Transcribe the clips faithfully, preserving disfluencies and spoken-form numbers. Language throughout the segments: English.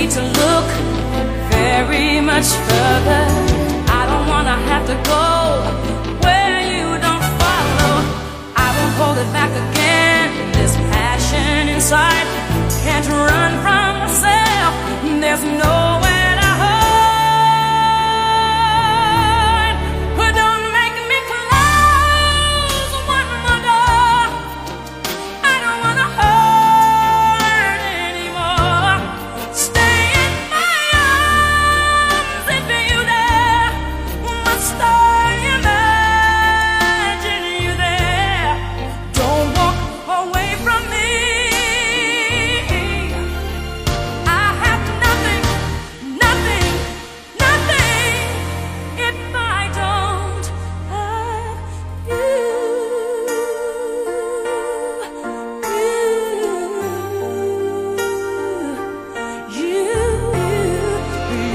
need to look very much further. I don't wanna have to go where you don't follow. I won't hold it back again. This passion inside can't run from myself. There's nowhere to hide. But don't make me close one more door. I don't wanna hurt anymore. Stay in my arms if you dare. Must I imagine you there? Don't walk away from me. I have nothing, nothing, nothing if I don't have you. You, you,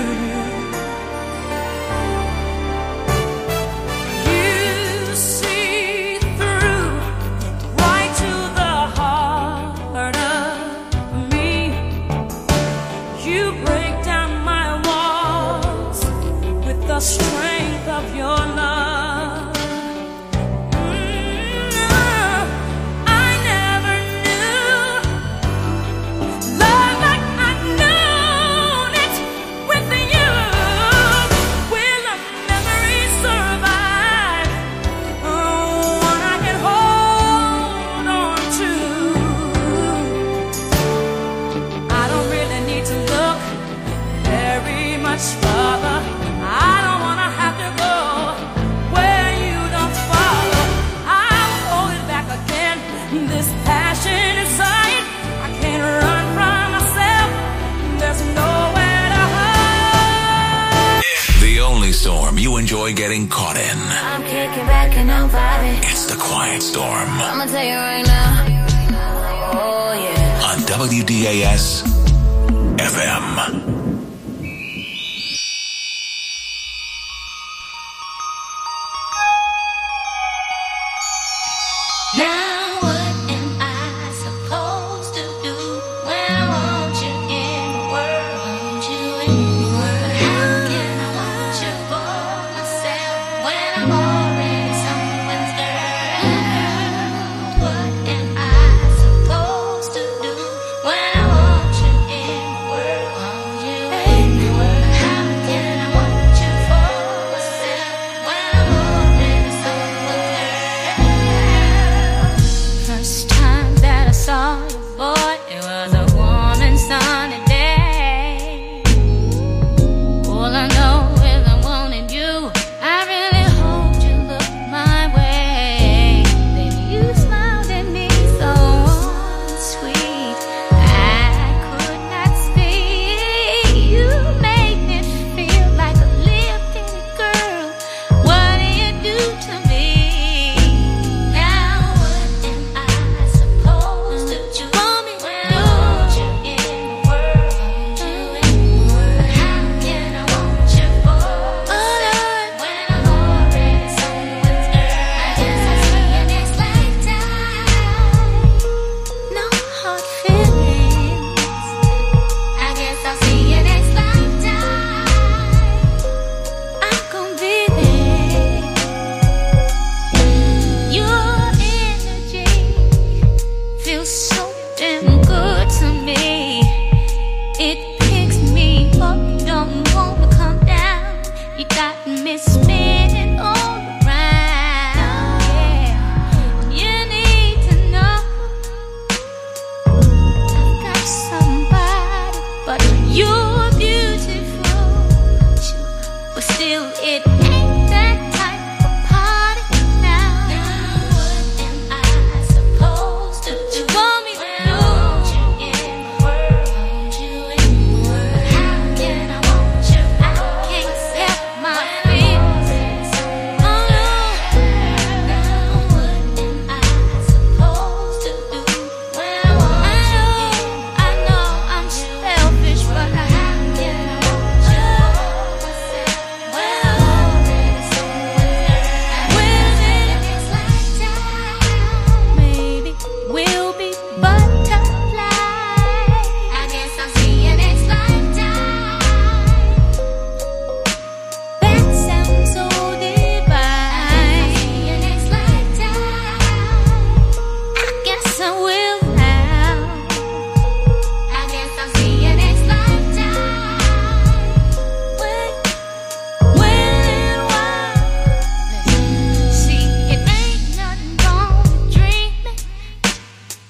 you, you see through right to the heart of me. You break down my walls with the strength of your love. Mm, I never knew love like I've known it with you. Will the memory survive? Oh, one I can hold on to. I don't really need to look very much further. I don't wanna have to go where you don't follow. I'll hold it back again. This passion inside, I can't run from myself. There's nowhere to hide. The only storm you enjoy getting caught in. I'm kicking back and I'm vibing. It's the Quiet Storm I'ma tell you right now. Oh yeah. on W D A S F M. Now what am I supposed to do when I want you in the world? Want you in the world. How can I want you for myself when I'm already someone's girl? What am I supposed to do when I want you in the world? Want you in the world. How can I want you for myself when I'm already someone's girl? First time that I saw you, boy, it was a warm and sunny day. All I know is I wanted you. I really hoped you looked my way. Then you smiled at me so warm and sweet. I could not speak. You made me feel like a little bitty girl. What did you do to me? Now what am I supposed to do when I want you in the world? Want you in the world. How can I want you for myself when I'm already someone's girl? I guess I'll see you next lifetime. No hard feelings. I guess I'll see you next lifetime. I'm gonna be there. Your energy feels so damn good to me. It picks me up, don't wanna come down. You got me spinning all around. Yeah, you need to know I've got somebody, but you're beautiful. But still, it ain't that type of party now. Now what am I supposed to do when I want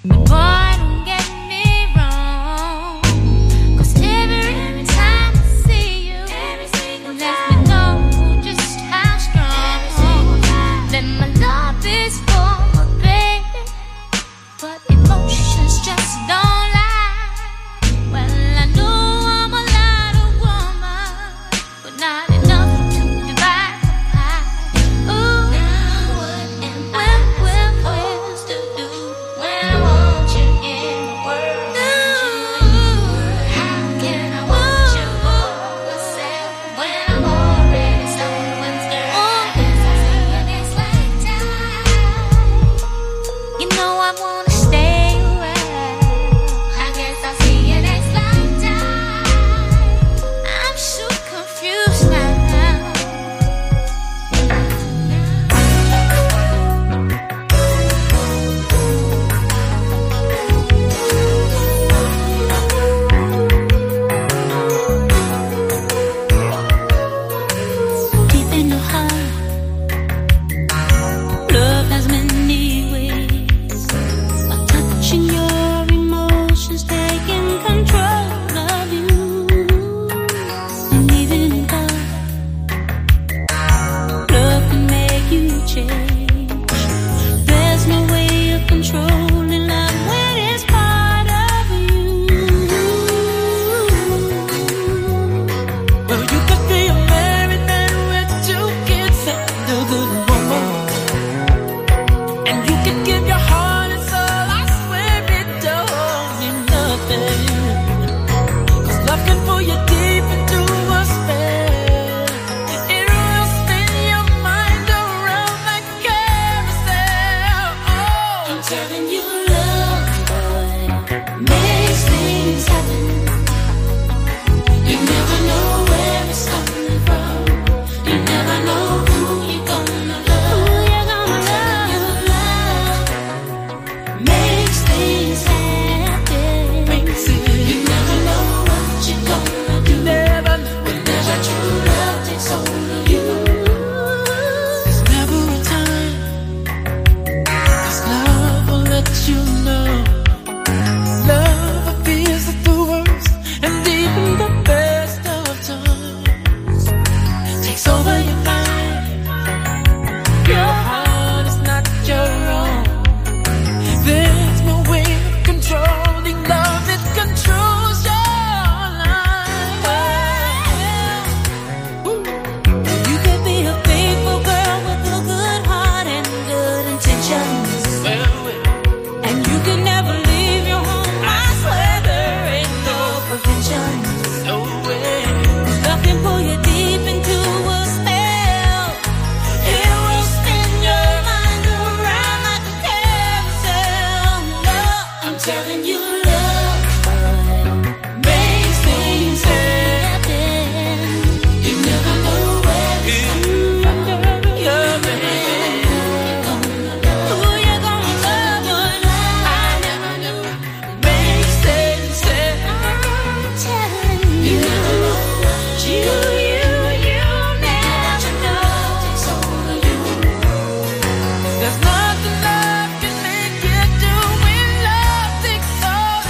Boy, don't get me wrong, 'cause every, every time I see you, every single time, let me know just how strong that my love is for my baby, but emotions just don't lie. Well, I know I'm a lot of woman, but not enough to divide the pie. Ooh, now what am I supposed to do when I want you in the world? How can I want you for myself when I'm already someone's girl? Guess I see it as like time. You know I wanna stay away. I guess I see it as like time. I'm so confused now. Deep in your heart, love has many ways of touching your emotions, taking control of you. And even in love, love can make you change. There's no way of controlling love when it's part of you. Well, you could be a married man with two kids and a good woman, and you could give your heart and soul. I swear it don't mean nothing, 'cause love can pull you deep into a spell. It will spin your mind around like carousel. Oh, I'm telling you, love, boy, makes things happen. You never know where it's coming from. You never know who you're gonna love. Who you're gonna love. Makes things happen. makes it. You never know what you're gonna do. Never know. Whenever true love takes hold of you. There's never a time, 'cause love will let you know. Love appears at the worst and even the best of times. Takes over your mind. Your heart is not your own. There's no way of controlling love. It controls your life. Ooh. You could be a faithful girl with a good heart and good intentions, Well, well, and you can never leave your home. I swear there ain't no prevention. no way. Love can pull you deep into a spell. It will spin your mind around like a carousel. Love, I'm telling you, love, boy, makes things happen. You never know where it's coming from. Love, baby. Who you're gonna love, boy, I never knew. Makes things happen. I'm telling you, you never know what you, you, you never know. Takes hold of you. There's nothing love can make you do when love takes hold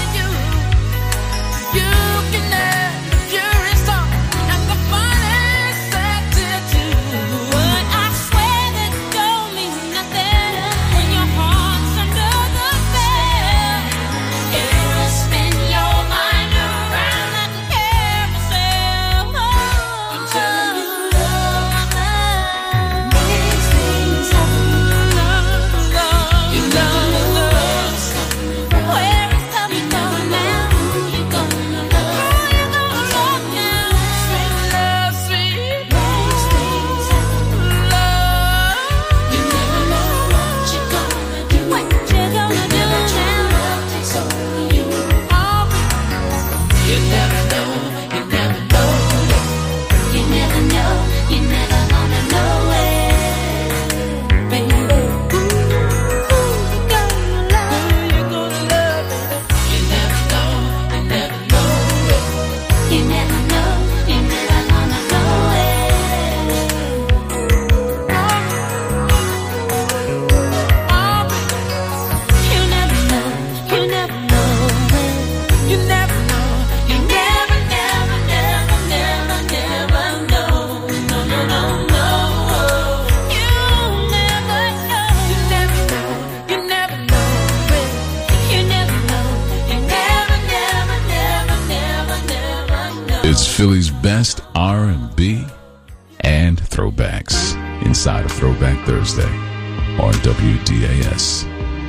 Philly's best R and B and throwbacks inside of Throwback Thursday on W D A S.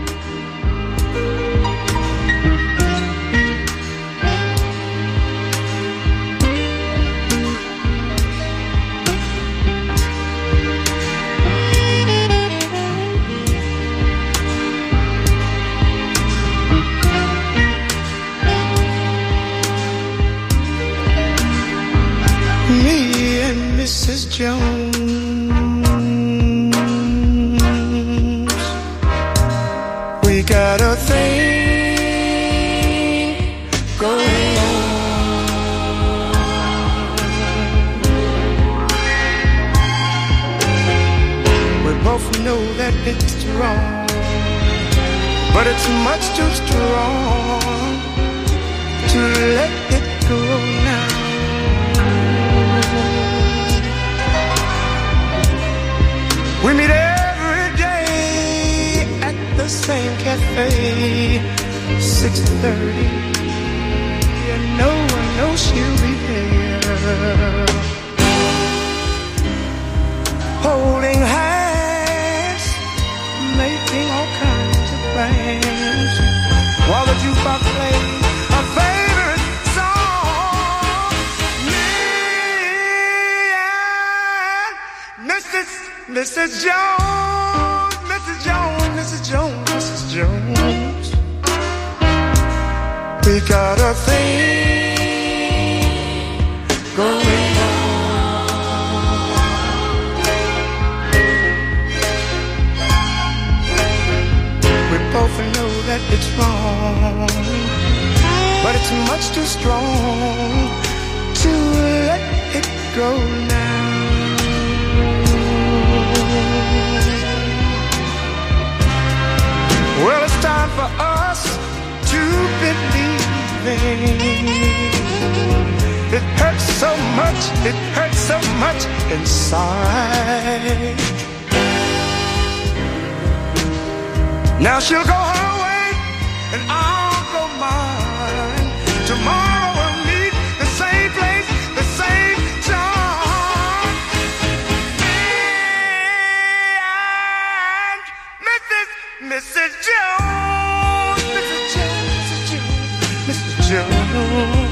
Me and Missus Jones, we got a thing going on. We both know that it's wrong, but it's much too strong to let it go now. We meet every day at the same cafe, six thirty. Yeah, no one knows she'll be there. Holding hands, making all kinds of plans, while the jukebox plays a favorite song. Me and Missus Missus Jones, Missus Jones, Missus Jones, Missus Jones, we got a thing going on. We both know that it's wrong, but it's much too strong to let it go now. Well, it's time for us to believe it hurts so much, it hurts so much inside. Now she'll go her way and I'll go mine. Tomorrow we'll meet the same place, the same time. Me and Missus Missus Jones, Missus Jones, Missus Jones, Missus Jones.